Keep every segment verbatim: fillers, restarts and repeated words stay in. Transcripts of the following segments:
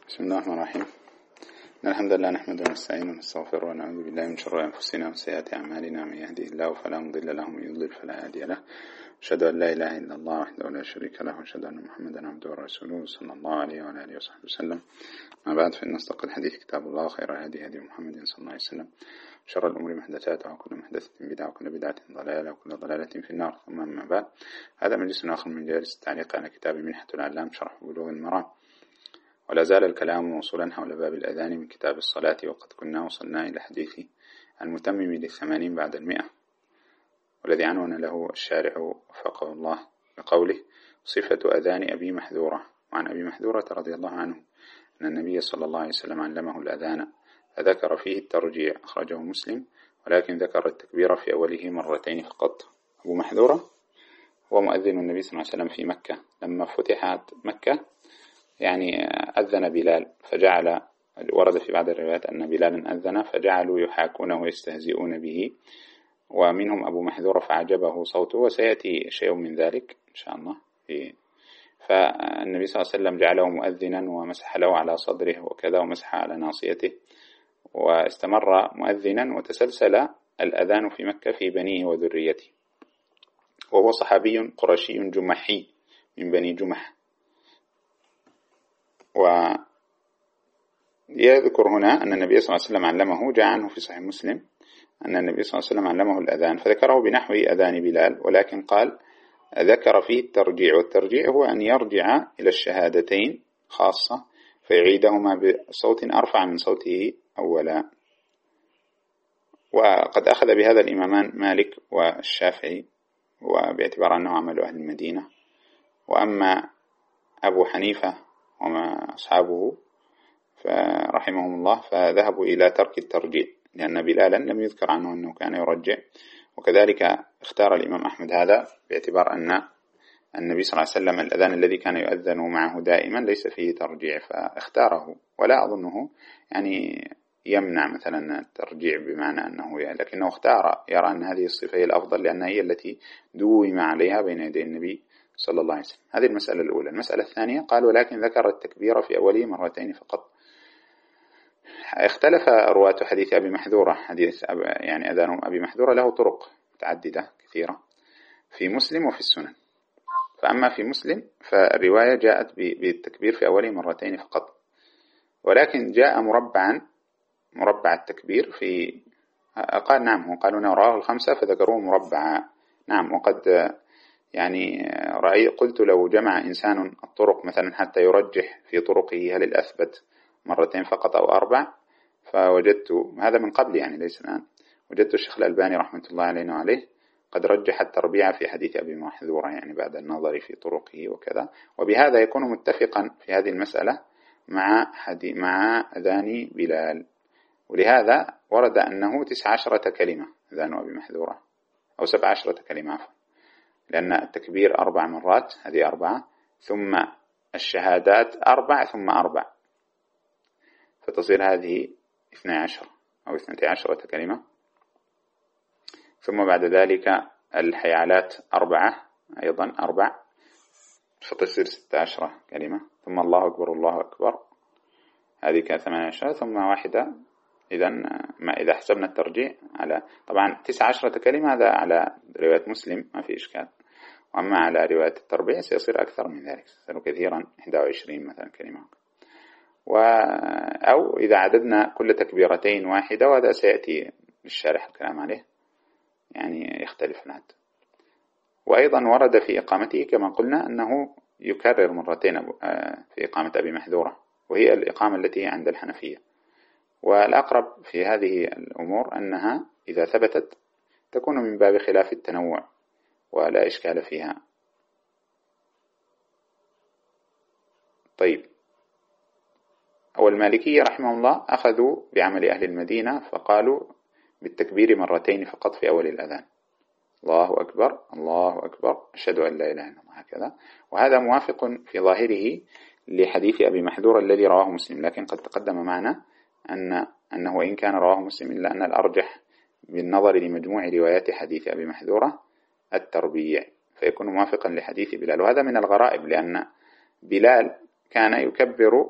بسم الله الرحمن الرحيم. إن الحمد لله نحمده ونستعينه ونستغفره ونعوذ بالله من شرور أنفسنا وسيئات أعمالنا، من يهده الله فلا مضل له ومن يضلل فلا هادي له. أشهد أن لا إله إلا الله وحده لا شريك له، وأشهد أن محمدا عبده ورسوله صلى الله عليه وعلى آله وصحبه وسلم. ما بعد، فإن أصدق الحديث كتاب الله، خير الهدي هدي محمد صلى الله عليه وسلم، شر الأمور محدثاتها، وكل محدثة بدعة، وكل بدعة ضلالة، وكل ضلالة في النار. ثم أما بعد، هذا مجلس آخر من مجالس التعليق على كتاب منحة العلام شرح بلوغ المرام، ولا زال الكلام موصولا حول باب الأذان من كتاب الصلاة، وقد كنا وصلنا إلى حديث المتمم للثمانين بعد المئة، والذي عنون له الشارع وفقه الله بقوله: صفة أذان أبي محذورة. وعن أبي محذورة رضي الله عنه أن النبي صلى الله عليه وسلم علمه الأذان، فذكر فيه الترجيع، أخرجه مسلم، ولكن ذكر التكبير في أوله مرتين فقط. أبو محذورة هو مؤذن النبي صلى الله عليه وسلم في مكة. لما فتحت مكة يعني أذن بلال، فجعل ورد في بعض الروايات أن بلالا أذن فجعلوا يحاكونه ويستهزئون به، ومنهم أبو محذورة فعجبه صوته، وسيأتي شيء من ذلك إن شاء الله. فالنبي صلى الله عليه وسلم جعله مؤذنا ومسح له على صدره وكذا، ومسح على ناصيته، واستمر مؤذنا، وتسلسل الأذان في مكة في بنيه وذريته. وهو صحابي قرشي جمحي من بني جمح. ويذكر هنا أن النبي صلى الله عليه وسلم علمه، جاء عنه في صحيح مسلم أن النبي صلى الله عليه وسلم علمه الأذان، فذكره بنحو أذان بلال، ولكن قال ذكر فيه الترجيع. والترجيع هو أن يرجع إلى الشهادتين خاصة فيعيدهما بصوت أرفع من صوته أولا. وقد أخذ بهذا الإمامان مالك والشافعي، وباعتبار أنه عمل أهل المدينة. وأما أبو حنيفة وما أصحابه فرحمهم الله فذهبوا إلى ترك الترجيع، لأن بلالا لم يذكر عنه أنه كان يرجع. وكذلك اختار الإمام أحمد هذا باعتبار أن النبي صلى الله عليه وسلم الأذان الذي كان يؤذن معه دائما ليس فيه ترجيع، فاختاره. ولا أظنه يعني يمنع مثلا الترجيع بمعنى أنه يعني، لكنه اختار، يرى أن هذه الصفة هي الأفضل، لأنها هي التي دوم عليها بين يدي النبي صلى الله عليه وسلم. هذه المسألة الأولى. المسألة الثانية قال: ولكن ذكر التكبير في أوله مرتين فقط. اختلف رواة حديث أبي محذورة. حديث يعني أذان أبي محذورة له طرق متعددة كثيرة في مسلم وفي السنن. فأما في مسلم فالرواية جاءت بالتكبير في أوله مرتين فقط، ولكن جاء مربعا، مربع التكبير في قال نعم هم قالوا رواه الخمسة فذكروه مربعا. نعم. وقد يعني رأي قلت لو جمع إنسان الطرق مثلا حتى يرجح في طرقه هل الأثبت مرتين فقط أو أربع، فوجدت هذا من قبل يعني ليس الآن، وجدت الشيخ الألباني رحمة الله علينا وعليه قد رجح التربيع في حديث أبي محذورة يعني بعد النظر في طرقه وكذا، وبهذا يكون متفقا في هذه المسألة مع حديث مع أذان بلال. ولهذا ورد أنه تسع عشرة كلمة أذان أبي محذورة، أو سبع عشرة كلمة عفوا، لأن التكبير أربع مرات، هذه أربعة، ثم الشهادات أربع ثم أربع، فتصير هذه اثنى عشر أو اثنتي عشرة كلمة. ثم بعد ذلك الحيالات أربعة أيضا أربع، فتصير ستة عشرة كلمة. ثم الله أكبر الله أكبر، هذه كثمانية عشرة، ثم واحدة. إذن ما إذا حسبنا الترجيع على طبعا تسع عشرة كلمة، هذا على رواية مسلم ما في إشكال، وأما على رواية التربيع سيصير أكثر من ذلك، سيصير كثيرا إحدى وعشرين مثلا كلمة. و أو إذا عددنا كل تكبيرتين واحدة، وهذا سيأتي الشارح الكلام عليه يعني يختلف العدد. وأيضا ورد في إقامته كما قلنا أنه يكرر مرتين في إقامة أبي محذورة، وهي الإقامة التي عند الحنفية. والأقرب في هذه الأمور أنها إذا ثبتت تكون من باب خلاف التنوع ولا إشكال فيها. طيب، أو المالكية رحمه الله أخذوا بعمل أهل المدينة فقالوا بالتكبير مرتين فقط في أول الأذان، الله أكبر الله أكبر أشهد أن لا إله إلا الله، هكذا. وهذا موافق في ظاهره لحديث أبي محذور الذي رواه مسلم، لكن قد تقدم معنا أن أنه إن كان رواه مسلم إلا أن الأرجح بالنظر لمجموع روايات حديث أبي محذورة التربيع، فيكون موافقا لحديث بلال. وهذا من الغرائب، لأن بلال كان يكبر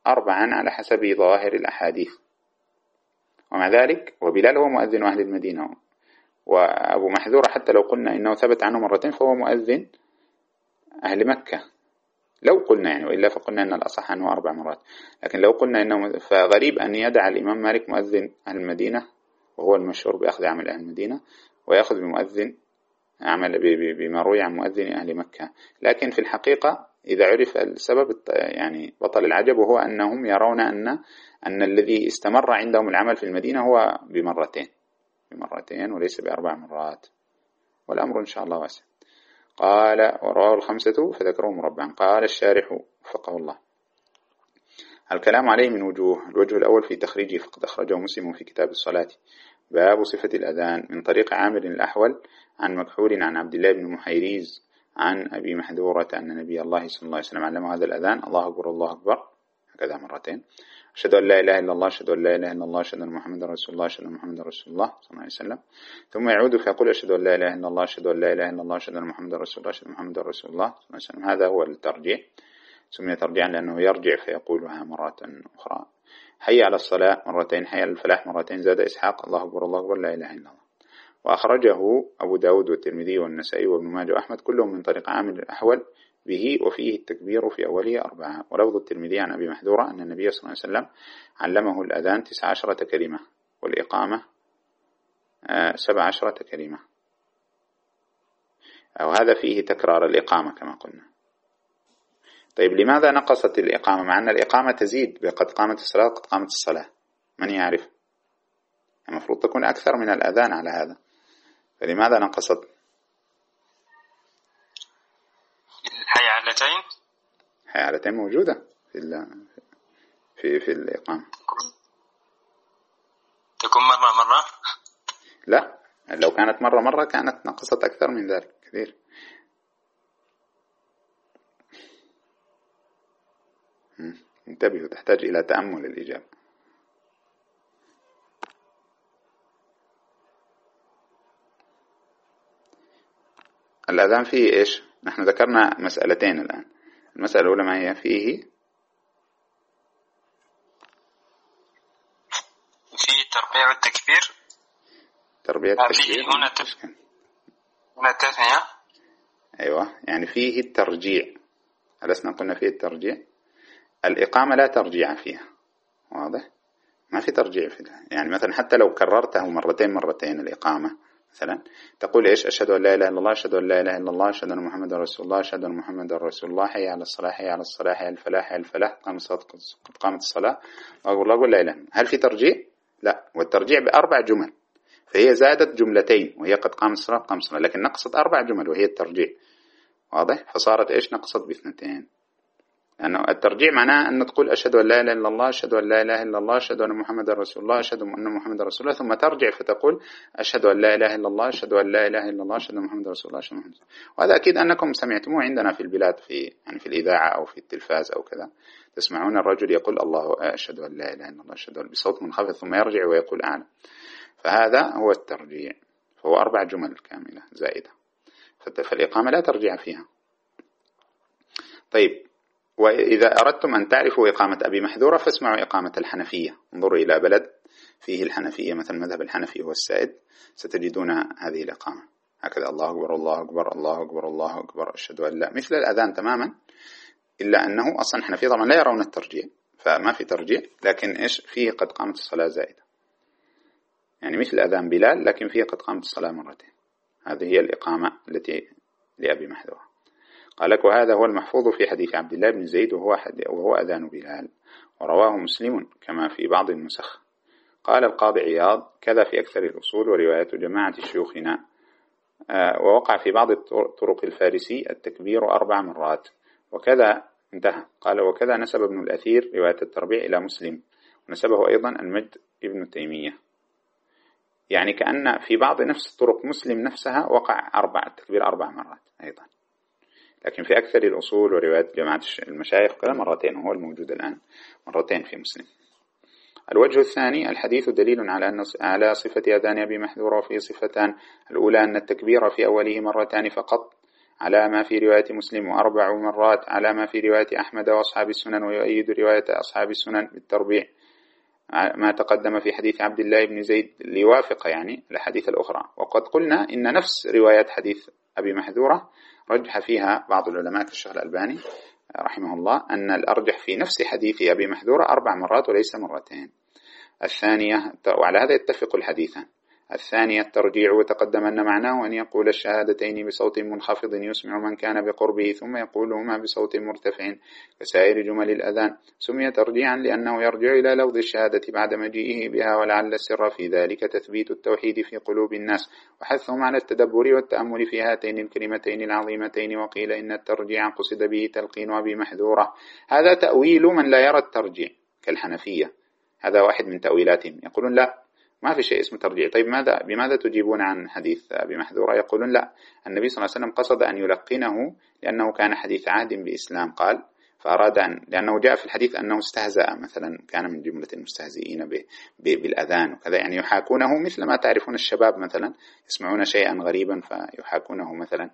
أربعا على حسب ظواهر الأحاديث. ومع ذلك وبلال هو مؤذن أهل المدينة، وأبو محذورة حتى لو قلنا إنه ثبت عنه مرتين فهو مؤذن أهل مكة لو قلنا يعني، وإلا فقلنا أن الأصح أنه أربع مرات. لكن لو قلنا إنه فغريب أن يدع الإمام مالك مؤذن أهل المدينة وهو المشهور بأخذ عمل أهل المدينة، ويأخذ بمؤذن عمل بما روي عن مؤذن أهل مكة. لكن في الحقيقة إذا عرف السبب يعني بطل العجب، وهو أنهم يرون أن أن الذي استمر عندهم العمل في المدينة هو بمرتين بمرتين وليس بأربع مرات، والأمر إن شاء الله واسع. قال ورواه الخمسة فذكروه مربعا. قال الشارح وفقه الله: الكلام عليه من وجوه. الوجه الأول في تخريجه، فقد أخرجه مسلم في كتاب الصلاة باب صفة الأذان من طريق عامر الأحول عن مكحول عن عبد الله بن محيريز عن أبي محذورة أن نبي الله صلى الله عليه وسلم علمه هذا الأذان: الله أكبر الله أكبر، هكذا مرتين. أشهد أن لا إله إلا الله، أشهد أن لا إله إلا الله، أشهد أن محمدا رسول الله، أشهد أن محمدا رسول الله صلى الله عليه وسلم. ثم يعود فيقول: أشهد أن لا إله إلا الله، أشهد أن لا إله إلا الله، أشهد أن محمدا رسول الله، أشهد أن محمدا رسول الله صلى الله عليه وسلم. هذا هو الترجيع، سمي ترجيعا لأنه يرجع فيقولها مرة أخرى. حي على الصلاة مرتين، حي على الفلاح مرتين. زاد إسحاق: الله أكبر الله أكبر لا إله إلا الله. وأخرجه أبو داود والترمذي والنسائي وابن ماجه وأحمد كلهم من طريق عامر الأحول به، وفيه التكبير في أوله أربعة. ولفظ الترمذي عن أبي محذورة أن النبي صلى الله عليه وسلم علمه الأذان تسع عشرة كلمة، والإقامة سبع عشرة كلمة، أو هذا فيه تكرار الإقامة كما قلنا. طيب لماذا نقصت الإقامة مع أن الإقامة تزيد بقد قامت الصلاة قد قامت الصلاة؟ من يعرف؟ المفروض تكون أكثر من الأذان على هذا، فلماذا نقصت؟ الحيعلتين حيعلتين موجودة في في في الإقامة. تكون مرة مرة؟ لا، لو كانت مرة مرة كانت نقصت أكثر من ذلك كثير. انتبهوا، تحتاج إلى تأمل الإجابة. الأذان فيه إيش؟ نحن ذكرنا مسألتين الآن. المسألة الأولى ما هي؟ فيه فيه تربيع والتكبير. تربيع التكبير هنا تف... هنا تثنية. أيوة، يعني فيه الترجيع. ألسنا قلنا فيه الترجيع؟ الإقامة لا ترجيع فيها، واضح؟ ما في ترجيع فيها. يعني مثلا حتى لو كررته مرتين مرتين الإقامة مثلا تقول إيش؟ أشهد أن لا إله إلا الله، أشهد أن لا إله إلا الله، أشهد أن محمدا رسول الله، أشهد أن محمدا رسول الله، حي على الصلاة حي على الصلاة حي على الفلاح حي على الفلاح، قامت الصلاة قد قامت الصلاة، وأقول الله لا إله. هل في ترجيع؟ لا، والترجيع بأربع جمل، فهي زادت جملتين وهي قد قامت الصلاة قامت الصلاة، لكن نقصت أربع جمل وهي الترجيع، واضح؟ فصارت إيش؟ نقصت باثنتين. لأنه الترجيع معناه أن تقول أشهد أن لا إله إلا الله، أشهد أن لا إله إلا الله، أشهد أن محمدا رسول الله، أشهد أن محمدا رسول الله، ثم ترجع فتقول أشهد أن لا إله إلا الله، أشهد أن لا إله إلا الله، أشهد أن محمدا رسول الله، أشهد أن محمدا رسول الله. وهذا أكيد أنكم سمعتموه عندنا في البلاد، في يعني في الإذاعة أو في التلفاز أو كذا، تسمعون الرجل يقول الله أشهد أن لا إله إلا الله، أشهد أن بصوت منخفض، ثم يرجع ويقول أعلى. فهذا هو الترجيع، فهو أربع جمل كاملة زائدة، فالإقامة لا ترجع فيها. طيب، وإذا أردتم أن تعرفوا إقامة أبي محذورة فاسمعوا إقامة الحنفية، انظروا إلى بلد فيه الحنفية، مثل مذهب الحنفي هو السائد، ستجدون هذه الإقامة هكذا: الله أكبر الله أكبر الله أكبر الله أكبر أشهد أن لا، مثل الأذان تماما، إلا أنه أصلا حنفية طبعا لا يرون الترجيع، فما في ترجيع، لكن إيش فيه؟ قد قامت الصلاة زائدة، يعني مثل أذان بلال لكن فيه قد قامت الصلاة مرتين. هذه هي الإقامة التي لأبي محذورة. قال: وهذا هو المحفوظ في حديث عبد الله بن زيد وهو, وهو أذان بلال، ورواه مسلم كما في بعض النسخ. قال القاضي عياض: كذا في أكثر الأصول وروايات جماعة شيوخنا، آه ووقع في بعض طرق الفارسي التكبير أربع مرات، وكذا انتهى. قال: وكذا نسب ابن الأثير رواية التربيع إلى مسلم، ونسبه أيضا المجد ابن تيمية. يعني كأن في بعض نفس طرق مسلم نفسها وقع أربع التكبير أربع مرات أيضا، لكن في أكثر الأصول وروايات جماعة المشايخ كذا مرتين، وهو الموجود الآن مرتين في مسلم. الوجه الثاني: الحديث دليل على أن على صفة أذان أبي محذورة، وفيه صفتان: الأولى أن التكبير في أوله مرتان فقط على ما في رواية مسلم، وأربع مرات على ما في رواية أحمد وأصحاب السنن، ويؤيد رواية أصحاب السنن بالتربيع ما تقدم في حديث عبد الله بن زيد ليوافق يعني الحديث الأخرى. وقد قلنا إن نفس رواية حديث أبي محذورة رجح فيها بعض العلماء كالشيخ الألباني رحمه الله أن الأرجح في نفس حديث أبي محذورة أربع مرات وليس مرتين. الثانية، وعلى هذا يتفق الحديثان، الثانية الترجيع، وتقدم أن معناه أن يقول الشهادتين بصوت منخفض يسمع من كان بقربه ثم يقولهما بصوت مرتفع كسائر جمل الأذان. سمي ترجيعا لأنه يرجع إلى لفظ الشهادة بعد مجيئه بها، ولعل السر في ذلك تثبيت التوحيد في قلوب الناس وحثهم على التدبر والتأمل في هاتين الكلمتين العظيمتين. وقيل إن الترجيع قصد به تلقين أبي محذورة. هذا تأويل من لا يرى الترجيع كالحنفية، هذا واحد من تأويلاتهم، يقولون لا ما في شيء اسمه ترجيع. طيب ماذا بماذا تجيبون عن حديث أبي محذورة؟ يقولون لا، النبي صلى الله عليه وسلم قصد أن يلقنه لأنه كان حديث عهد بإسلام، قال فأراد أن، لأنه جاء في الحديث أنه استهزأ مثلا، كان من جملة المستهزئين بالأذان وكذا، يعني يحاكونه مثل ما تعرفون الشباب مثلا يسمعون شيئا غريبا فيحاكونه مثلا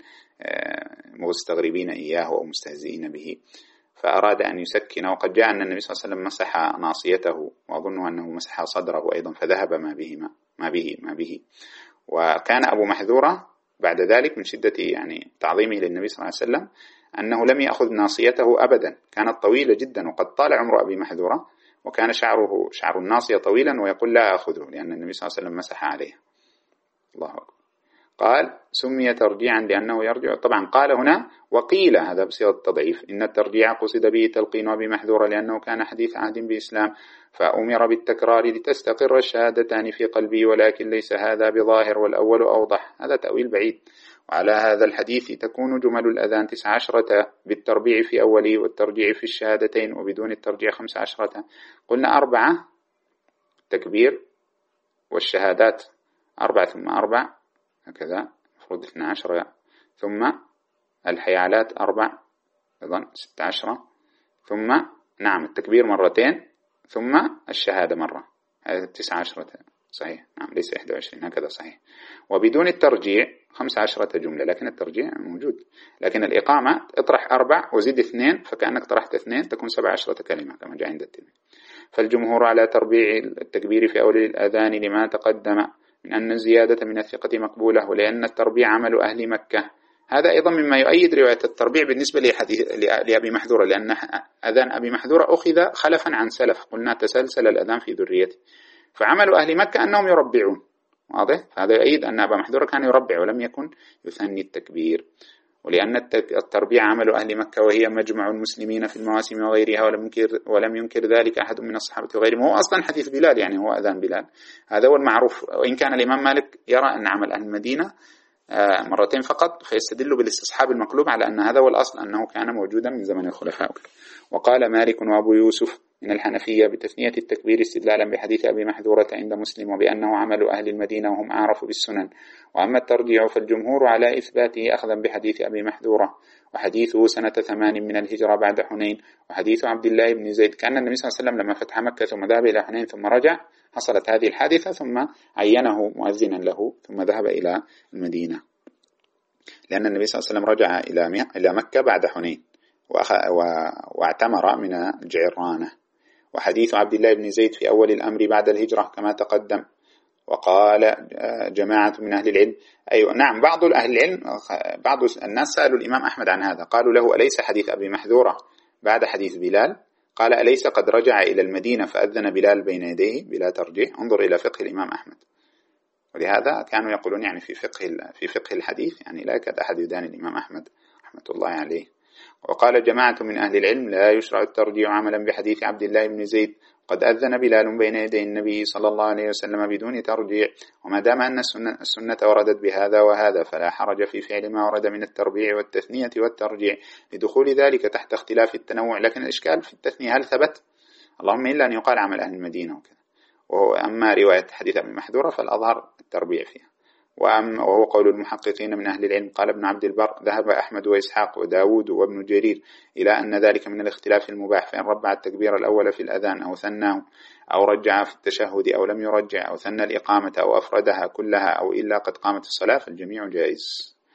مستغربين إياه أو مستهزئين به، فأراد أن يسكن. وقد جاء أن النبي صلى الله عليه وسلم مسح ناصيته، وأظن أنه مسح صدره أيضا، فذهب ما به ما, ما به ما به وكان أبو محذورة بعد ذلك من شدة يعني تعظيمه للنبي صلى الله عليه وسلم أنه لم يأخذ ناصيته أبدا، كانت طويلة جدا، وقد طال عمر أبي محذورة وكان شعره شعر الناصية طويلا، ويقول لا أخذه لأن النبي صلى الله عليه وسلم مسح عليه. الله أكبر. قال سمي ترجيعا لأنه يرجع، طبعا قال هنا وقيل، هذا بصيغة التضعيف، إن الترجيع قصد به تلقين أبي محذورة لأنه كان حديث عهد بإسلام فأمر بالتكرار لتستقر الشهادتان في قلبي، ولكن ليس هذا بظاهر والأول أوضح. هذا تأويل بعيد. وعلى هذا الحديث تكون جمل الأذان تسع عشرة بالتربيع في أوله والترجيع في الشهادتين، وبدون الترجيع خمس عشرة. قلنا أربعة تكبير والشهادات أربعة ثم أربع هكذا، مفروض اثنى عشر، ثم الحيالات أربع أيضا ست عشرة، ثم نعم التكبير مرتين، ثم الشهادة مرة، هذا تسعة عشرة صحيح، نعم ليس إحدى وعشرين هكذا صحيح. وبدون الترجيع خمس عشرة جملة، لكن الترجيع موجود. لكن الإقامة اطرح أربع وزيد اثنين فكأنك طرحت اثنين تكون سبع عشرة كلمة كما جاء عند الترمذي. فالجمهور على تربيع التكبير في أول الأذان لما تقدم من أن الزيادة من الثقة مقبولة، ولأن التربيع عمل أهل مكة. هذا أيضا مما يؤيد رواية التربيع بالنسبة لأبي محذورة، لأن أذان أبي محذورة أخذ خلفا عن سلف، قلنا تسلسل الأذان في ذريته، فعمل أهل مكة أنهم يربعون، واضح؟ هذا يؤيد أن أبا محذورة كان يربع ولم يكن يثني التكبير. ولأن التربيع عمل أهل مكة وهي مجمع المسلمين في المواسم وغيرها، ولم ينكر, ولم ينكر ذلك أحد من الصحابة وغيرهم. هو أصلا حديث بلال، يعني هو أذان بلال، هذا هو المعروف. وإن كان الإمام مالك يرى أن عمل أهل المدينة مرتين فقط، فيستدل بالاستصحاب المقلوب على أن هذا هو الأصل، أنه كان موجودا من زمن الخلفاء. وقال مالك وأبو يوسف من الحنفية بتثنية التكبير استدلالا بحديث أبي محذورة عند مسلم، وبأنه عمل أهل المدينة وهم أعرف بالسنن. وأما الترجيع فالجمهور على إثباته أخذا بحديث أبي محذورة، وحديثه سنة ثمان من الهجرة بعد حنين، وحديث عبد الله بن زيد كان النبي صلى الله عليه وسلم لما فتح مكة ثم ذهب إلى حنين ثم رجع، حصلت هذه الحادثة ثم عينه مؤذنا له ثم ذهب إلى المدينة، لأن النبي صلى الله عليه وسلم رجع إلى مكة بعد حنين واعتمر من الجعرانة. وحديث عبد الله بن زيد في أول الأمر بعد الهجرة كما تقدم. وقال جماعة من أهل العلم، أيوة نعم بعض أهل العلم، بعض الناس سألوا الإمام أحمد عن هذا، قالوا له أليس حديث أبي محذورة بعد حديث بلال؟ قال أليس قد رجع إلى المدينة فأذن بلال بين يديه بلا ترجيح؟ انظر إلى فقه الإمام أحمد. ولهذا كانوا يقولون يعني في فقه في فقه الحديث يعني لا يكاد أحد يدان الإمام أحمد رحمة الله عليه. وقال جماعة من أهل العلم لا يشرع الترجيع عملا بحديث عبد الله بن زيد، قد أذن بلال بين يدي النبي صلى الله عليه وسلم بدون ترجيع، وما دام أن السنة, السنة وردت بهذا وهذا فلا حرج في فعل ما ورد من التربيع والتثنية والترجيع لدخول ذلك تحت اختلاف التنوع. لكن الإشكال في التثنية هل ثبت؟ اللهم إلا أن يقال عمل أهل المدينة وكذا. وأما رواية حديث أبي محذورة فالأظهر التربيع فيها. وهو قول المحققين من أهل العلم. قال ابن عبد البر ذهب أحمد وإسحاق وداود وابن جرير إلى أن ذلك من الاختلاف المباح، فإن ربع التكبير الأول في الأذان أو ثناه أو رجع في التشهد أو لم يرجع أو ثنى الإقامة أو أفردها كلها أو إلا قد قامت الصلاة فالجميع جائز.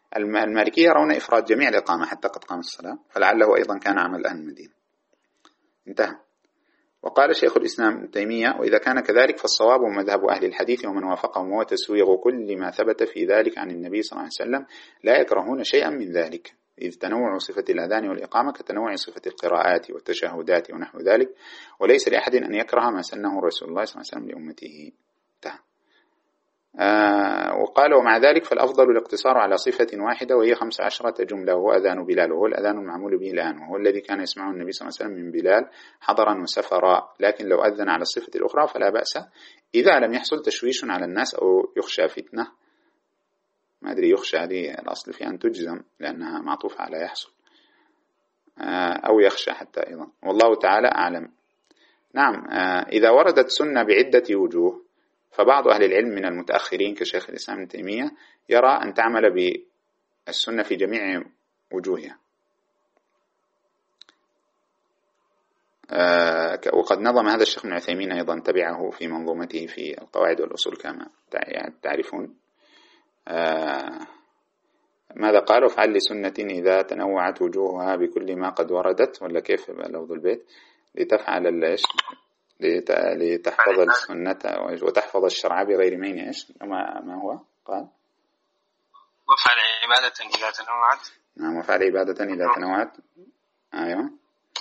المالكية يرون إفراد جميع الإقامة حتى قد قام الصلاة، فلعله أيضا كان عمل أهل المدينة. انتهى. وقال شيخ الإسلام ابن تيمية: وإذا كان كذلك فالصواب ومذهب أهل الحديث ومن وافقهم هو تسويغ كل ما ثبت في ذلك عن النبي صلى الله عليه وسلم، لا يكرهون شيئا من ذلك، إذ تنوع صفة الأذان والإقامة كتنوع صفة القراءات والتشهدات ونحو ذلك، وليس لأحد أن يكره ما سنه رسول الله صلى الله عليه وسلم لأمته. انتهى. آه وقال: ومع ذلك فالأفضل الاقتصار على صفة واحدة وهي خمس عشرة جملة، وهو أذان بلال، وهو الأذان المعمول به الآن، وهو الذي كان يسمعه النبي صلى الله عليه وسلم من بلال حضرا وسفرا، لكن لو أذن على الصفة الأخرى فلا بأس إذا لم يحصل تشويش على الناس أو يخشى فتنة. ما أدري يخشى هذه الأصل في أن تجزم لأنها معطوفة على يحصل، آه أو يخشى حتى أيضا، والله تعالى أعلم. نعم. آه إذا وردت سنة بعدة وجوه، فبعض أهل العلم من المتأخرين كشيخ الإسلام ابن تيمية يرى أن تعمل بالسنة في جميع وجوهها، آه وقد نظم هذا الشيخ ابن عثيمين أيضا، تبعه في منظومته في القواعد والأصول كما تعرفون. آه ماذا قال؟ وفعل لسنة إذا تنوعت وجوهها بكل ما قد وردت، ولا كيف لفظ البيت؟ لتفعل الإيش؟ لتحفظ السنة وتحفظ الشرع بغير مين. إيش ما هو قال؟ وفعل عبادة إذا تنوعت. نعم، وفعل عبادة إذا تنوعت. أيوة.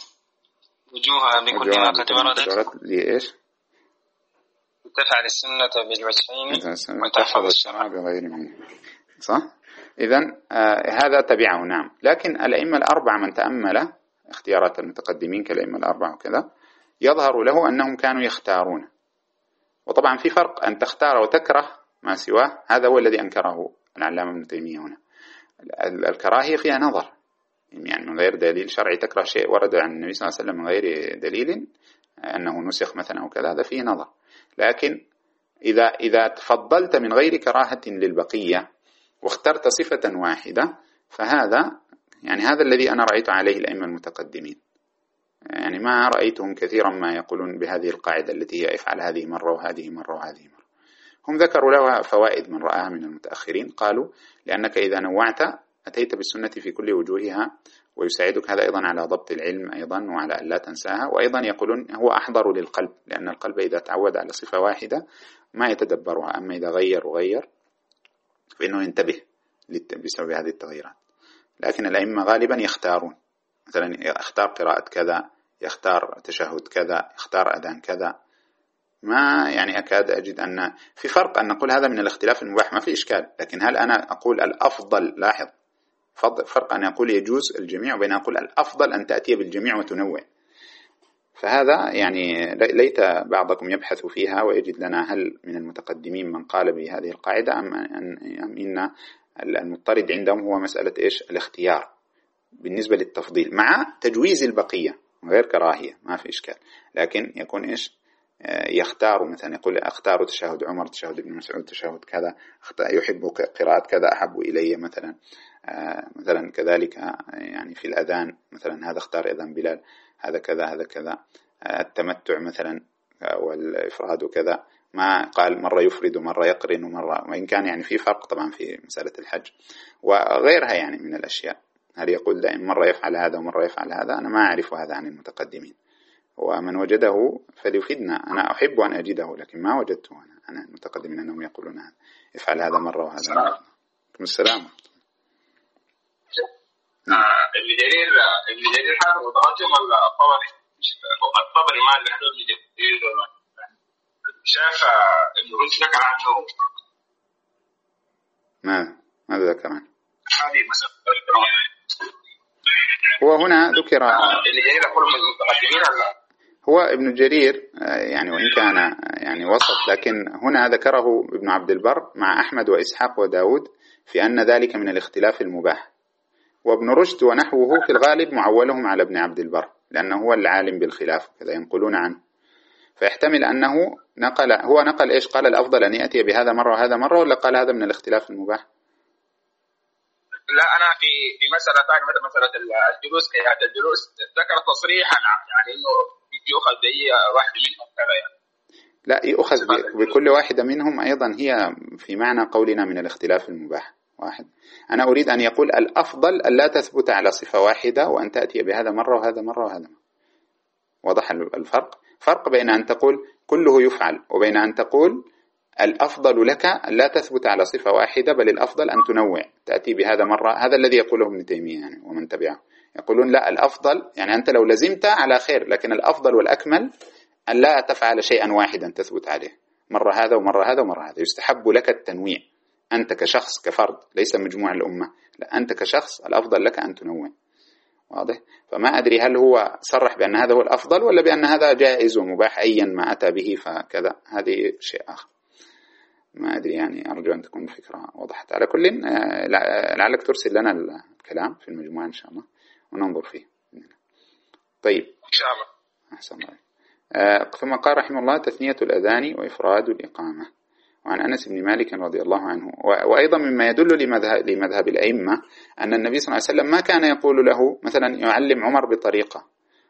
وجوهها بكل ما قد وردت. لإيش؟ تفعل السنة بالوجهين وتحفظ الشرع بغير مين. صح؟ إذن آه هذا تبعه. نعم. لكن الأئمة الأربعة من تأمل اختيارات المتقدمين كالأئمة الأربعة وكذا يظهر له أنهم كانوا يختارون، وطبعا في فرق أن تختار وتكره ما سواه، هذا هو الذي أنكره العلامة ابن تيمية هنا. الكراهية فيها نظر، يعني من غير دليل شرعي تكره شيء ورد عن النبي صلى الله عليه وسلم من غير دليل أنه نسخ مثلا أو كذا، هذا فيه نظر. لكن إذا إذا تفضلت من غير كراهة للبقية واخترت صفة واحدة فهذا يعني هذا الذي أنا رأيت عليه الأئمة المتقدمين، يعني ما رأيتهم كثيرا ما يقولون بهذه القاعدة التي هي افعل هذه مرة وهذه مرة وهذه مرة. هم ذكروا لها فوائد من رآها من المتأخرين، قالوا لأنك إذا نوعت أتيت بالسنة في كل وجوهها، ويساعدك هذا أيضا على ضبط العلم أيضا وعلى أن لا تنساها، وأيضا يقولون هو أحضر للقلب، لأن القلب إذا تعود على صفة واحدة ما يتدبرها، أما إذا غير وغير فإنه ينتبه بسبب هذه التغييرات. لكن الأئمة غالبا يختارون، مثلا يختار قراءة كذا، يختار تشهد كذا، يختار أذان كذا. ما يعني أكاد أجد أن في فرق أن نقول هذا من الاختلاف المباح، ما في إشكال، لكن هل أنا أقول الأفضل؟ لاحظ فرق أن أقول يجوز الجميع وبين أقول الأفضل أن تأتي بالجميع وتنوع. فهذا يعني ليت بعضكم يبحث فيها ويجد لنا هل من المتقدمين من قال بهذه القاعدة أم أن المضطرد عندهم هو مسألة إيش؟ الاختيار بالنسبة للتفضيل مع تجويز البقية غير كراهية، ما في إشكال، لكن يكون إيش؟ يختار، مثلا يقول أختار تشهد عمر، تشهد ابن مسعود، تشهد كذا، يحب قراءة كذا أحب إلي مثلا. مثلا كذلك يعني في الأذان مثلا هذا اختار أذان بلال، هذا كذا هذا كذا. التمتع مثلا والإفراد وكذا، ما قال مرة يفرد ومرة يقرن ومرة، وإن كان يعني في فرق طبعا في مسألة الحج وغيرها يعني من الأشياء. هل يقول دائما مرة يفعل هذا ومرة يفعل هذا؟ أنا ما أعرف هذا عن المتقدمين، ومن وجده فليفيدنا. أنا أحب أن أجده لكن ما وجدته أنا أنا المتقدمين أنهم يقولون هذا افعل هذا مرة وهذا مرة. السلام. ابن جرير ابن جرير هذا متقدم ولا الطبري؟ الطبري ما عنده ابن جرير شاف ابن رشد ذكر عنه ماذا ماذا ذكر عنه؟ هذه مسألة هو هنا ذكر ابن جرير يقول من المتقدمين. هو ابن جرير يعني وإن كان يعني وسط، لكن هنا ذكره ابن عبد البر مع أحمد وإسحاق وداود في أن ذلك من الاختلاف المباح، وابن رشد ونحوه في الغالب معولهم على ابن عبد البر لأنه هو العالم بالخلاف كذا ينقلون عنه، فيحتمل أنه نقل هو نقل إيش؟ قال الأفضل أن يأتي بهذا مرة وهذا مرة، ولا قال هذا من الاختلاف المباح؟ لا، أنا في في مسألة ثانية مثل مسألة الجلوس قيادة الجلوس ذكر تصريحا يعني إنه يؤخذ بأي واحد منهم كذا يعني. لا، يؤخذ بكل واحدة منهم أيضا، هي في معنى قولنا من الاختلاف المباح، واحد. أنا أريد أن يقول الأفضل أن لا تثبت على صفة واحدة وأن تأتي بهذا مرة وهذا مرة وهذا مرة. وضح الفرق؟ فرق بين أن تقول كله يفعل وبين أن تقول الأفضل لك أن لا تثبت على صفة واحدة، بل الأفضل أن تنوع، تأتي بهذا مرة. هذا الذي يقوله ابن تيمية يعني ومن تبعه، يقولون لا، الأفضل يعني أنت لو لزمت على خير، لكن الأفضل والأكمل أن لا تفعل شيئا واحدا تثبت عليه، مرة هذا ومرة هذا ومرة هذا. يستحب لك التنويع أنت كشخص كفرد، ليس مجموع الأمة، لا، أنت كشخص الأفضل لك أن تنوع. واضح؟ فما أدري هل هو صرح بأن هذا هو الأفضل ولا بأن هذا جائز ومباح أيا ما أتى به فكذا، هذه شيء آخر. ما أدري يعني، أرجو أن تكون الفكرة وضحت. على كل لعلك ترسل لنا الكلام في المجموعة إن شاء الله وننظر فيه. طيب إن شاء الله. أحسن الله. آه ثم قال رحمه الله: تثنية الأذان وإفراد الإقامة. وعن أنس بن مالك رضي الله عنه، وأيضا مما يدل لمذهب, لمذهب الأئمة أن النبي صلى الله عليه وسلم ما كان يقول له مثلا يعلم عمر بطريقة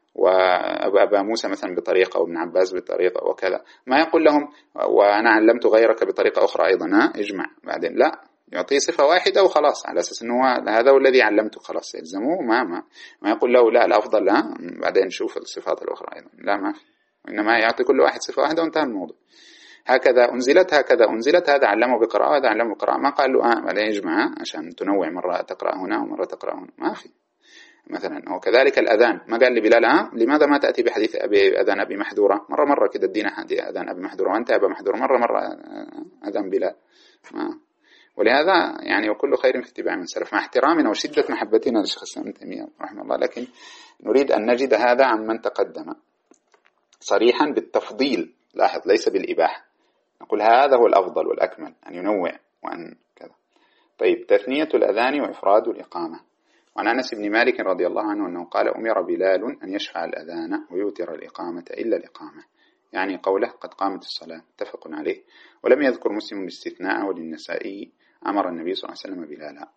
وأبا موسى مثلا بطريقة وابن عباس بطريقة وكذا، ما يقول لهم وأنا علمت غيرك بطريقة أخرى أيضا، ها اجمع بعدين، لا، يعطيه صفة واحدة وخلاص على أساس أنه هذا هو الذي علمته خلاص يلزموه. ما ما ما يقول له لا الأفضل لا بعدين نشوف الصفات الأخرى أيضا، لا، ما في، إنما يعطي كل واحد صفة واحدة وانتهى الموضوع. هكذا أنزلت هكذا أنزلت، هذا علمه بقراءة وهذا علمه بقراءة، ما قال له آه بعدين يجمع عشان تنوع، مرة تقرأ هنا ومرة تقرأ هنا، ما في مثلا. وكذلك الأذان، ما قال لبلال آه لماذا ما تأتي بحديث أبي أذان أبي محذورة مرة مرة كده ادينا حديث أذان أبي محذورة وأنت أبا محذورة مرة مرة أذان بلال. ما. ولهذا يعني وكل خير في اتباع من سلف، مع احترامنا وشدة محبتنا للشيخ الإسلام ابن تيمية رحمه الله، لكن نريد أن نجد هذا عن من تقدم صريحا بالتفضيل، لاحظ ليس بالإباحة، نقول هذا هو الأفضل والأكمل أن ينوع وأن كذا. طيب تثنية الأذان وإفراد الإقامة. وعن أنس بن مالك رضي الله عنه أنه قال: أمر بلال أن يشفع الأذان ويوتر الإقامة إلا الإقامة، يعني قوله قد قامت الصلاة، متفق عليه. ولم يذكر مسلم الاستثناء، وللنسائي أمر النبي صلى الله عليه وسلم بلالا.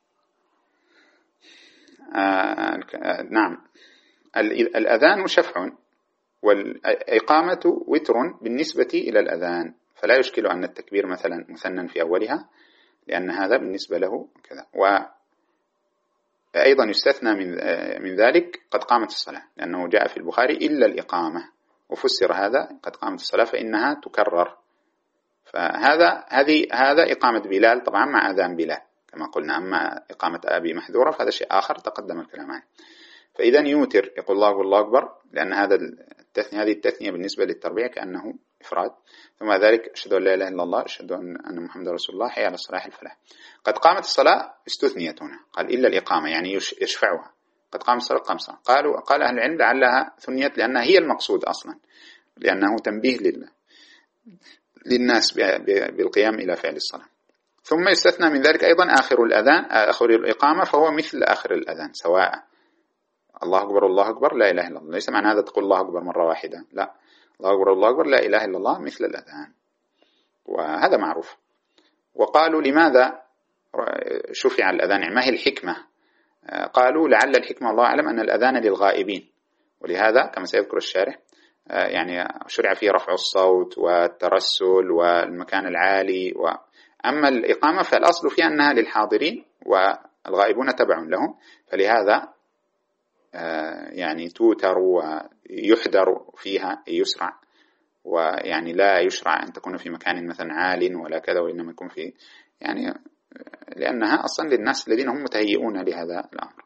آه آه نعم، الأذان شفع والإقامة وتر بالنسبة إلى الأذان، فلا يشكل أن التكبير مثلا مثنى في أولها لأن هذا بالنسبة له كذا. وأيضا يستثنى من من ذلك قد قامت الصلاة، لأنه جاء في البخاري إلا الإقامة، وفسر هذا قد قامت الصلاة فإنها تكرر. فهذا هذه هذا إقامة بلال طبعا مع أذان بلال كما قلنا، أما إقامة أبي محذورة فهذا شيء آخر تقدم الكلام عنه. فإذا يوتر يقول الله والله أكبر، لأن هذا التثنية هذه التثنية بالنسبة للتربيع كأنه إفراد. ثم ذلك أشهد أن لا إله إلا الله، أشهد أن محمد رسول الله، حي على الصلاة الفلاح. قد قامت الصلاة استثنيت هنا، قال إلا الإقامة يعني يشفعها، قد قامت الصلاة قام الصلاة. قالوا قال أهل العلم لعلها ثنيت لأنها هي المقصود أصلا، لأنه تنبيه لله للناس بالقيام إلى فعل الصلاة. ثم يستثنى من ذلك أيضا آخر الأذان، آخر الإقامة، فهو مثل آخر الأذان سواء الله أكبر الله أكبر لا إله إلا الله، ليس معنى هذا تقول الله أكبر مرة واحدة، لا، الله أكبر الله أكبر لا إله إلا الله مثل الأذان، وهذا معروف. وقالوا لماذا شفع الأذان، ما هي الحكمة؟ قالوا لعل الحكمة الله أعلم أن الأذان للغائبين، ولهذا كما سيذكر الشارح يعني شرع فيه رفع الصوت والترسل والمكان العالي. وأما الإقامة فالأصل فيها أنها للحاضرين والغائبون تبع لهم، فلهذا يعني توتر ويحدر فيها يسرع، ويعني لا يشرع أن تكون في مكان مثلا عال ولا كذا، وإنما يكون في يعني لأنها أصلا للناس الذين هم متهيئون لهذا الأمر.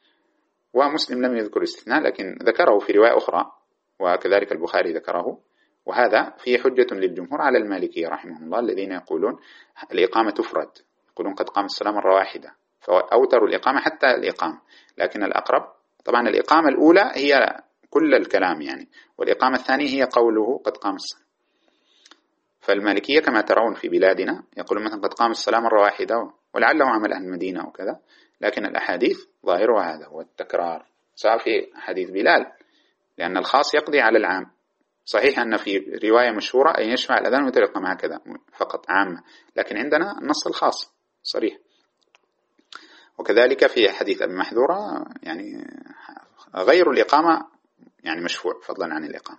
ومسلم لم يذكر استثناء لكن ذكره في رواية أخرى، وكذلك البخاري ذكره، وهذا فيه حجة للجمهور على المالكية رحمهم الله الذين يقولون الإقامة تفرد، يقولون قد قام الصلاة مرة واحدة فأوتروا الإقامة حتى الإقامة. لكن الأقرب طبعا الإقامة الأولى هي كل الكلام يعني، والإقامة الثانية هي قوله قد قام الصلاة. فالمالكية كما ترون في بلادنا يقولون مثلا قد قام الصلاة مرة واحدة، ولعله عمل أهل المدينة وكذا، لكن الأحاديث ظاهرها هذا هو التكرار، سواء في حديث بلال لأن الخاص يقضي على العام. صحيح أن في رواية مشهورة أن يشفع الأذان ويوتر الإقامة هكذا فقط عامة، لكن عندنا النص الخاص صريح. وكذلك في حديث أبي محذورة يعني غير الإقامة يعني مشفوع فضلا عن الإقامة.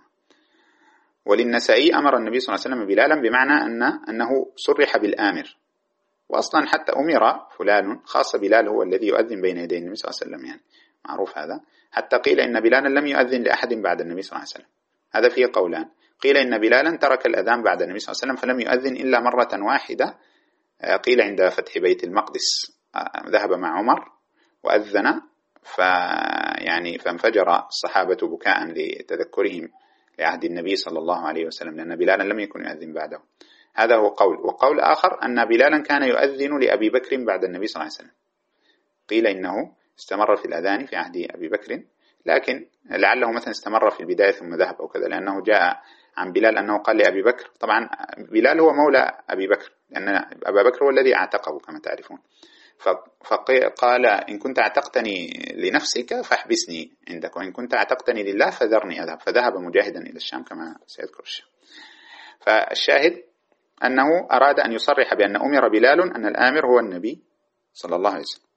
وللنسائي أمر النبي صلى الله عليه وسلم بلالا، بمعنى أن أنه صرح بالآمر، وأصلا حتى أمر فلان، خاصة بلال هو الذي يؤذن بين يدي النبي صلى الله عليه وسلم، يعني معروف هذا. حتى قيل إن بلالا لم يؤذن لأحد بعد النبي صلى الله عليه وسلم، هذا فيه قولان. قيل إن بلالا ترك الأذان بعد النبي صلى الله عليه وسلم فلم يؤذن إلا مرة واحدة، قيل عند فتح بيت المقدس ذهب مع عمر وأذن، فيعني فانفجر الصحابة بكاء لتذكرهم لعهد النبي صلى الله عليه وسلم، لأن بلالا لم يكن يؤذن بعده. هذا هو قول. وقول آخر أن بلالا كان يؤذن لأبي بكر بعد النبي صلى الله عليه وسلم، قيل إنه استمر في الأذان في عهد أبي بكر، لكن لعله مثلا استمر في البداية ثم ذهب أو كذا، لأنه جاء عن بلال أنه قال لأبي بكر، طبعا بلال هو مولى أبي بكر لأن أبا بكر هو الذي اعتقه كما تعرفون، فقال إن كنت اعتقتني لنفسك فاحبسني عندك، وإن كنت اعتقتني لله فذرني أذهب، فذهب مجاهدا إلى الشام كما سيذكر الشيخ. فالشاهد أنه أراد أن يصرح بأن أمر بلال أن الآمر هو النبي صلى الله عليه وسلم.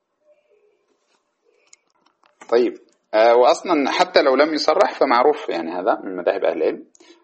طيب، آه وأصلا حتى لو لم يصرح فمعروف يعني هذا من مذاهب أهل العلم،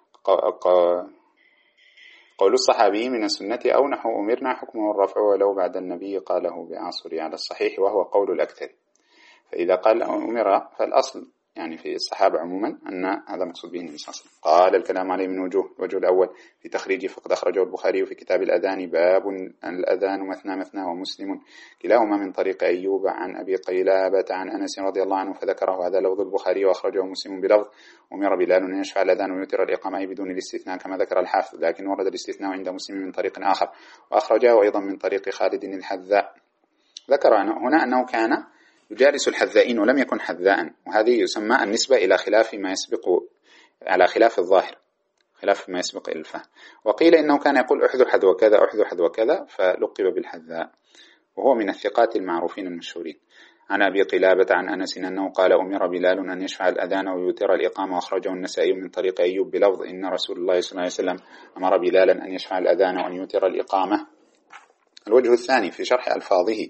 قول الصحابي من السنة أو نحو أمرنا حكمه الرفع ولو بعد النبي قاله بعصري على الصحيح وهو قول الأكثر. فإذا قال أمر فالأصل يعني في الصحابة عموما أن هذا مقصود به النبي صلى الله عليه وسلم. قال الكلام عليه من وجوه. الوجه الأول في تخريجه فقد أخرجه البخاري في كتاب الأذان باب الأذان مثنى مثنى، ومسلم كلاهما من طريق أيوب عن أبي قيلابة عن أنس رضي الله عنه فذكره، هذا لفظ البخاري، وأخرجه مسلم بلفظ أمر بلال أن يشفع الأذان ويوتر الإقامة بدون الاستثناء كما ذكر الحافظ، لكن ورد الاستثناء عند مسلم من طريق آخر، وأخرجه أيضا من طريق خالد الحذاء. ذكر هنا أنه كان يجالس الحذائين ولم يكن حذاء، وهذه يسمى النسبة إلى خلاف ما يسبق، على خلاف الظاهر، خلاف ما يسبق إلى الفهم. وقيل إنه كان يقول أحذو حذو كذا أحذو حذو كذا فلقب بالحذاء، وهو من الثقات المعروفين المشهورين. عن أبي قلابة عن أنس أنه قال أمر بلال أن يشفع الأذان ويوتر الإقامة، وأخرجه النسائي من طريق أيوب بلفظ إن رسول الله صلى الله عليه وسلم أمر بلالا أن يشفع الأذان وأن يوتر الإقامة. الوجه الثاني في شرح ألفاظه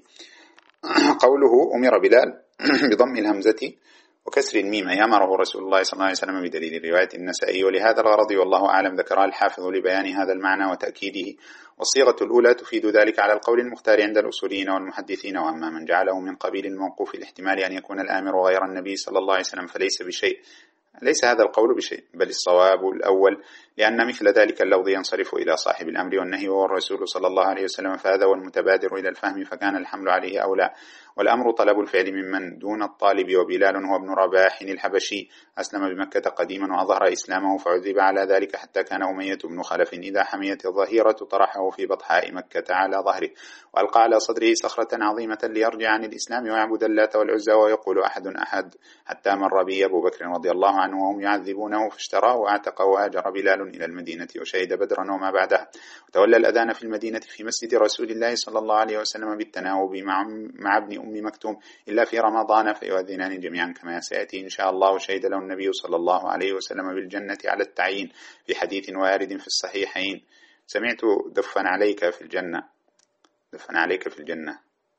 قوله أمر بلال بضم الهمزة وكسر الميم يأمره رسول الله صلى الله عليه وسلم بدليل رواية النسائي، ولهذا الغرض والله أعلم ذكرها الحافظ لبيان هذا المعنى وتأكيده، والصيغة الأولى تفيد ذلك على القول المختار عند الأصوليين والمحدثين. وأما من جعله من قبيل الموقوف الاحتمال أن يكون الآمر غير النبي صلى الله عليه وسلم فليس بشيء، ليس هذا القول بشيء، بل الصواب الأول، لأن مثل ذلك اللفظ ينصرف إلى صاحب الأمر والنهي وهو الرسول صلى الله عليه وسلم، فهذا هو المتبادر إلى الفهم فكان الحمل عليه أولى. والأمر طلب الفعل ممن دون الطالب، وبلال هو ابن رباح الحبشي أسلم بمكة قديما وأظهر إسلامه فعذب على ذلك حتى كان أمية بن خلف إذا حميت الظهيرة طرحه في بطحاء مكة على ظهره وألقى على صدره صخرة عظيمة ليرجع عن الإسلام ويعبد اللات والعزى ويقول أحد أحد، حتى مر به أبو بكر رضي الله عنه وهم يعذبونه فاشتراه وأعتقه وهاجر بلال إلى المدينة وشهد بدرا وما بعدها، وتولى الأذان في المدينة في مسجد رسول الله صلى الله عليه وسلم بالتناوب مع, مع ابن أم مكتوم إلا في رمضان فيؤذنان جميعا كما سيأتي إن شاء الله. وشهد له النبي صلى الله عليه وسلم بالجنة على التعيين في حديث وارد في الصحيحين: سمعت دفا عليك في الجنة، دفا عليك في الجنة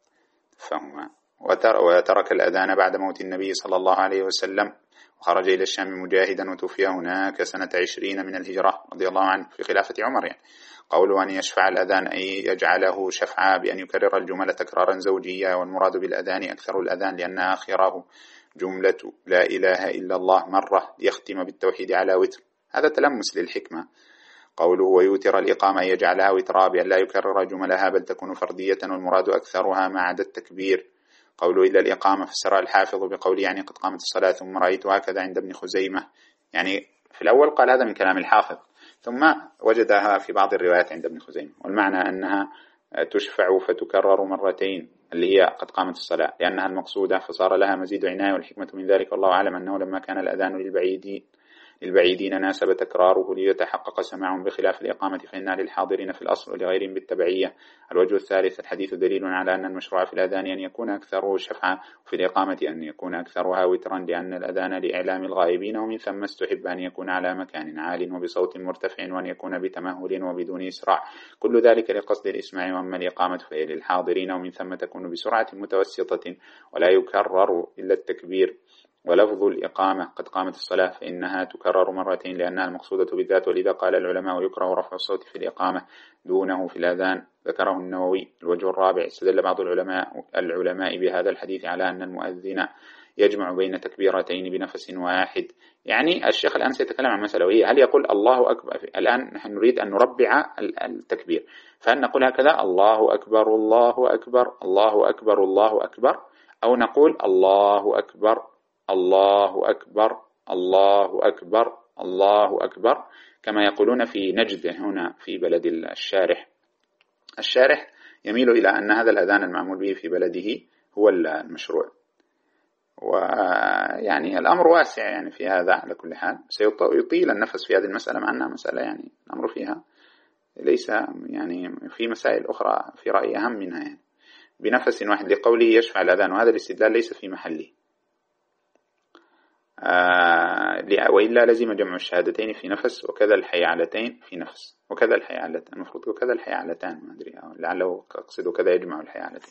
فهما. وترك الأذان بعد موت النبي صلى الله عليه وسلم وخرج إلى الشام مجاهدا وتوفي هناك سنة عشرين من الهجرة رضي الله عنه في خلافة عمر. يعني قوله أن يشفع الأذان أي يجعله شفعا بأن يكرر الجملة تكرارا زوجيا، والمراد بالأذان أكثر الأذان لأن آخره جملة لا إله إلا الله مرة ليختم بالتوحيد على وتر، هذا تلمس للحكمة. قوله ويوتر الإقامة أي يجعلها وترا بأن لا يكرر جملها بل تكون فردية، والمراد أكثرها ما عدا التكبير. قوله إلا الإقامة فسر الحافظ بقوله يعني قد قامت الصلاة ثم رأيت هكذا عند ابن خزيمة، يعني في الأول قال هذا من كلام الحافظ ثم وجدها في بعض الروايات عند ابن خزيمة، والمعنى أنها تشفع فتكرر مرتين اللي هي قد قامت الصلاة لأنها المقصودة فصار لها مزيد عناية، والحكمة من ذلك والله أعلم أنه لما كان الأذان للبعيدين للبعيدين ناسب تكراره ليتحقق سماعهم بخلاف الإقامة فإنها للحاضرين في الأصل ولغيرهم بالتبعية. الوجه الثالث الحديث دليل على أن المشروع في الأذان أن يكون أكثره شفعا وفي الإقامة أن يكون أكثرها وترا، لأن الأذان لإعلام الغائبين ومن ثم استحب أن يكون على مكان عال وبصوت مرتفع وأن يكون بتمهل وبدون إسراع، كل ذلك لقصد الإسماع، وأما الإقامة فهي للحاضرين ومن ثم تكون بسرعة متوسطة ولا يكرر إلا التكبير. ولفظ الإقامة قد قامت الصلاة فإنها تكرر مرتين لأنها المقصودة بالذات، ولذا قال العلماء ويكره رفع الصوت في الإقامة دونه في الأذان. ذكره النووي. الوجه الرابع استدل بعض العلماء العلماء بهذا الحديث على أن المؤذن يجمع بين تكبيرتين بنفس واحد. يعني الشيخ الآن سيتكلم عن مسألة وهي هل يقول الله أكبر. الآن نحن نريد أن نربع التكبير، فهل نقول هكذا الله أكبر الله أكبر الله أكبر الله أكبر، أو نقول الله أكبر الله أكبر الله أكبر الله أكبر كما يقولون في نجد هنا في بلد الشارح. الشارح يميل إلى أن هذا الأذان المعمول به في بلده هو المشروع، ويعني الأمر واسع يعني في هذا. على كل حال سيطيل النفس في هذه المسألة، مع أنها مسألة يعني الأمر فيها ليس يعني في مسائل أخرى في رأيي أهم منها يعني بنفس واحد لقوله يشفع الأذان، وهذا الاستدلال ليس في محله. آه وإلا لزم جمع الشهادتين في نفس وكذا الحيعلتين في نفس وكذا الحيعلتين، المفروض وكذا الحيعلتان ما أدري لعله أقصد وكذا يجمع الحيعلتين،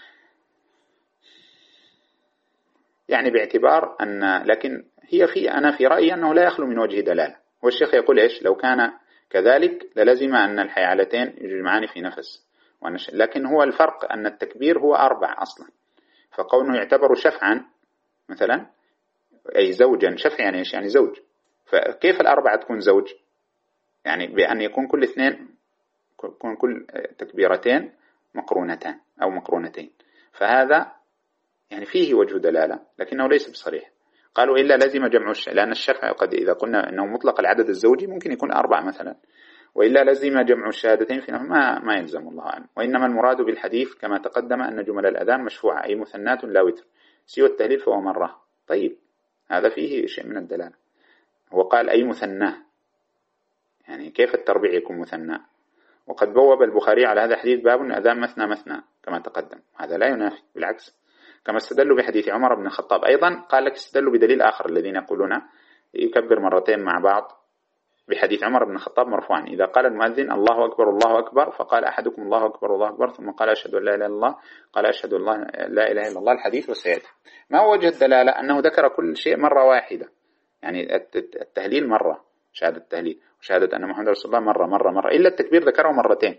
يعني باعتبار أن لكن هي في أنا في رأيي أنه لا يخلو من وجه دلالة. والشيخ يقول إيش لو كان كذلك للزم أن الحيعلتين يجمعان في نفس، لكن هو الفرق أن التكبير هو أربع أصلا، فقوله يعتبر شفعا مثلا أي زوجا. شفع يعني إيش؟ يعني زوج. فكيف الأربعة تكون زوج؟ يعني بأن يكون كل اثنين يكون كل تكبيرتين مقرونتان أو مقرونتين، فهذا يعني فيه وجه دلالة لكنه ليس بصريح. قالوا إلا لازم جمع الشفع، لأن الشفع قد إذا قلنا أنه مطلق العدد الزوجي ممكن يكون أربعة مثلا، وإلا لازم جمع الشهادتين في ما ما يلزم الله أعلم. وإنما المراد بالحديث كما تقدم أن جمل الأذان مشفوعة أي مثنات لا وتر، سوى التهليل فهو مرة. طيب هذا فيه شيء من الدلالة. هو قال أي مثناه، يعني كيف التربيع يكون مثنى؟ وقد بوب البخاري على هذا الحديث باب أذان مثنى مثنى كما تقدم، هذا لا ينافي بالعكس. كما استدلوا بحديث عمر بن الخطاب أيضا قال لك استدلوا بدليل آخر الذين يقولون يكبر مرتين مع بعض بحديث عمر بن الخطاب مرفوعا إذا قال المؤذن الله أكبر الله أكبر فقال أحدكم الله أكبر الله أكبر ثم قال أشهد أن لا إله إلا الله قال أشهد أن لا إله إلا الله الحديث وسيأتي. ما هو وجه الدلالة؟ أنه ذكر كل شيء مرة واحدة، يعني التهليل مرة شهادة التهليل وشهادة أن محمد رسول الله مرة مرة مرة، إلا التكبير ذكره مرتين.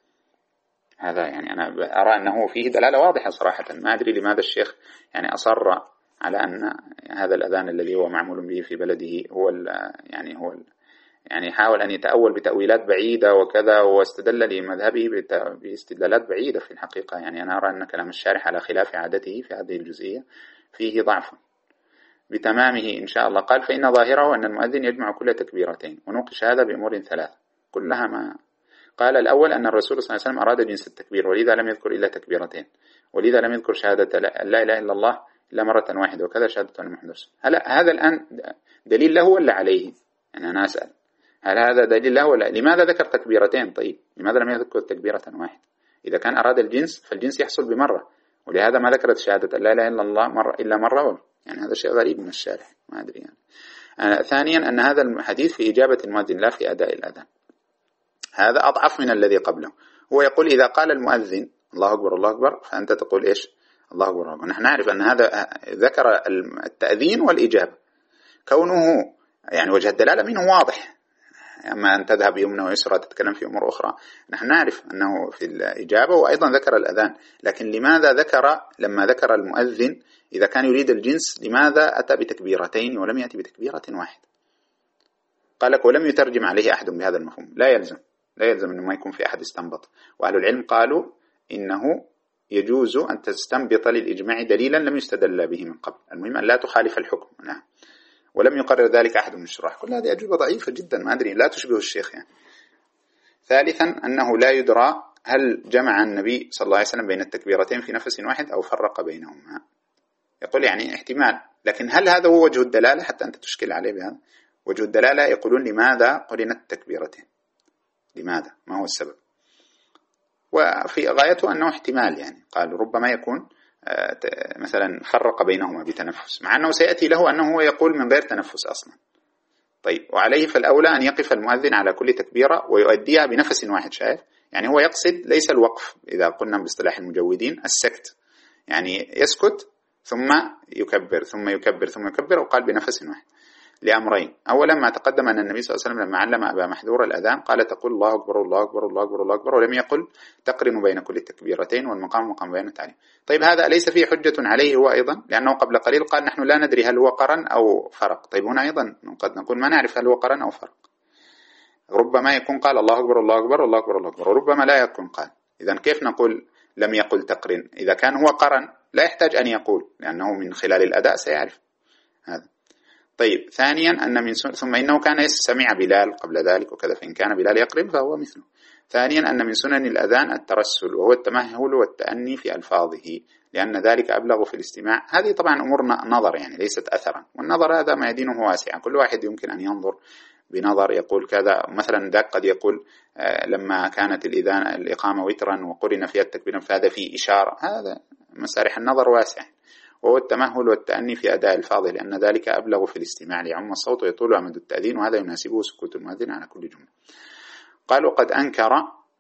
هذا يعني أنا أرى أنه فيه دلالة واضحة صراحة. ما أدري لماذا الشيخ يعني أصر على أن هذا الأذان الذي هو معمول به في بلده هو يعني هو يعني حاول أن يتأول بتأويلات بعيدة وكذا، واستدل لمذهبه باستدلالات بعيدة في الحقيقة. يعني أنا أرى أن كلام الشارح على خلاف عادته في هذه الجزئية فيه ضعف بتمامه إن شاء الله. قال فإن ظاهره أن المؤذن يجمع كل تكبيرتين، ونوقش هذا بأمور ثلاث كلها ما قال. الأول أن الرسول صلى الله عليه وسلم أراد جنس التكبير ولذا لم يذكر إلا تكبيرتين، ولذا لم يذكر شهادة لا إله إلا الله إلا مرة واحدة وكذا شهادة أن محمد رسول الله. هل هذا الآن دليل له ولا عليه؟ يعني أنا أسأل هل هذا دليل له ولا؟ لماذا ذكر تكبيرتين؟ طيب لماذا لم يذكر تكبيرة واحدة؟ إذا كان أراد الجنس فالجنس يحصل بمرة، ولهذا ما ذكرت شهادة لا إله إلا الله مرة إلا مرة. يعني هذا شيء غريب من الشارح ما أدري يعني. آه ثانيا أن هذا الحديث في إجابة المؤذن لا في أداء الأذان، هذا أضعف من الذي قبله. هو يقول إذا قال المؤذن الله أكبر الله أكبر فأنت تقول إيش؟ الله أكبر الله أكبر. نحن نعرف أن هذا ذكر التأذين والإجابة، كونه يعني وجه الدلالة منه واضح. أما أن تذهب يمنى ويسرى تتكلم في أمور أخرى، نحن نعرف أنه في الإجابة وأيضا ذكر الأذان. لكن لماذا ذكر لما ذكر المؤذن إذا كان يريد الجنس لماذا أتى بتكبيرتين ولم يأتي بتكبيرة واحدة؟ قال لك ولم يترجم عليه أحد بهذا المفهوم. لا يلزم لا يلزم أنه ما يكون في أحد استنبط، وأهل العلم قالوا إنه يجوز أن تستنبط للإجماع دليلا لم يستدل به من قبل، المهم أن لا تخالف الحكم. نعم. ولم يقرر ذلك أحد من الشراح. كل هذه أجوبة ضعيفة جدا ما أدري لا تشبه الشيخ يعني. ثالثا أنه لا يدرى هل جمع النبي صلى الله عليه وسلم بين التكبيرتين في نفس واحد أو فرق بينهما. يقول يعني احتمال، لكن هل هذا هو وجه الدلالة حتى أنت تشكل عليه بهذا؟ وجه الدلالة يقولون لماذا قرنت التكبيرتين؟ لماذا؟ ما هو السبب؟ وفي غايته أنه احتمال، يعني قالوا ربما يكون مثلا فرق بينهما بتنفس، مع أنه سيأتي له أنه هو يقول من غير تنفس أصلا. طيب وعليه فالأولى أن يقف المؤذن على كل تكبيرة ويؤديها بنفس واحد. شايف؟ يعني هو يقصد ليس الوقف إذا قلنا باصطلاح المجودين السكت، يعني يسكت ثم يكبر ثم يكبر ثم يكبر، وقال بنفس واحد لأمرين. أولا ما تقدم أن النبي صلى الله عليه وسلم لما علم أبا محذور الأذان قال تقول الله أكبر الله أكبر الله أكبر الله أكبر، ولم يقل تقرن بين كل التكبيرتين والمقام مقام بين التعليم. طيب هذا ليس فيه حجة عليه هو أيضا، لأنه قبل قليل قال نحن لا ندري هل هو قرن أو فرق. طيب هنا أيضا قد نقول ما نعرف هل هو قرن أو فرق، ربما يكون قال الله أكبر الله أكبر الله أكبر الله أكبر، وربما لا يكون قال. إذن كيف نقول لم يقل تقرن؟ إذا كان هو قرن لا يحتاج أن يقول، لأنه من خلال الأداء سيعرف هذا. طيب ثانيا أن من سنة، ثم إنه كان سمع بلال قبل ذلك وكذا، فإن كان بلال يقرن فهو مثله. ثانيا أن من سنن الأذان الترسل، وهو التمهل والتأني في ألفاظه، لأن ذلك أبلغ في الاستماع. هذه طبعا أمور نظر يعني ليست أثرا، والنظر هذا ما يدينه واسع، كل واحد يمكن أن ينظر بنظر يقول كذا. مثلا ذاك قد يقول لما كانت الإذان الإقامة وترا وقرن فيها التكبير فهذا فيه إشارة، هذا مسارح النظر واسع. وهو التمهل والتأني في أداء الفاظه، لأن ذلك أبلغ في الاستماع ليعم الصوت ويطول أمد التأذين، وهذا يناسبه سكوت المؤذن على كل جملة. قال وقد أنكر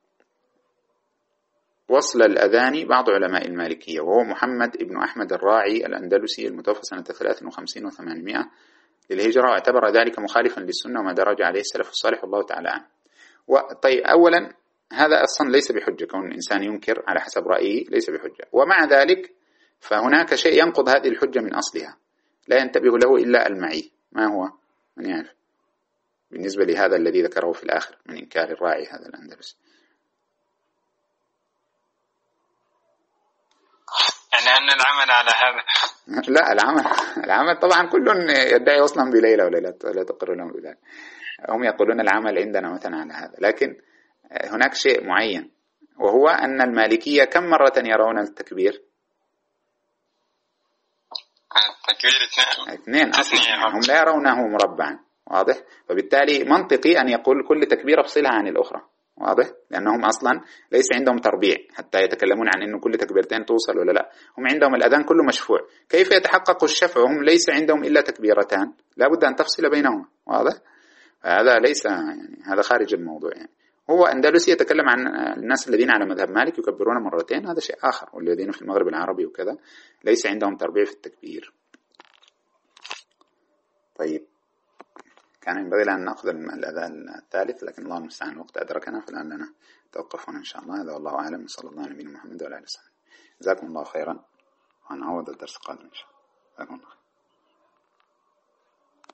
وصل الأذان بعض علماء المالكية، وهو محمد ابن أحمد الراعي الأندلسي المتوفى سنة ثلاث وخمسين وثمانمائة للهجرة، واعتبر ذلك مخالفا للسنة وما درج عليه السلف الصالح والله تعالى عنه. طيب أولا هذا أصلا ليس بحجة، كون الإنسان ينكر على حسب رأيه ليس بحجة، ومع ذلك فهناك شيء ينقض هذه الحجة من أصلها لا ينتبه له إلا المعي. ما هو؟ من يعرف بالنسبة لهذا الذي ذكره في الآخر من إنكار الراعي هذا الأندلسي؟ يعني أن العمل على هذا لا، العمل العمل طبعا كل يدعي وصلا بليلة ولا لا تقر لهم بذلك، هم يقولون العمل عندنا مثلا على هذا، لكن هناك شيء معين، وهو أن المالكية كم مرة يرون التكبير؟ التكبير اثنين اثنين أصلا، هم لا يرونه مربعا، واضح؟ فبالتالي منطقي أن يقول كل تكبيرة افصلها عن الأخرى، واضح؟ لأنهم أصلا ليس عندهم تربيع حتى يتكلمون عن أنه كل تكبيرتين توصل ولا لا، هم عندهم الأذان كله مشفوع. كيف يتحقق الشفع وهم ليس عندهم إلا تكبيرتان؟ لا بد أن تفصل بينهما، واضح؟ هذا ليس يعني هذا خارج الموضوع يعني. هو أندلسي يتكلم عن الناس الذين على مذهب مالك يكبرون مرتين، هذا شيء آخر، والذين في المغرب العربي وكذا ليس عندهم تربيع في التكبير. طيب كان ينبغي أن نأخذ الأذان الثالث، لكن الله المستعان الوقت أدركنا، فالآن لنا توقفنا إن شاء الله. هذا والله أعلم، صلى الله على نبينا محمد وعلى آله وصحبه. جزاكم الله خيرا، ونعوض الدرس القادم إن شاء الله.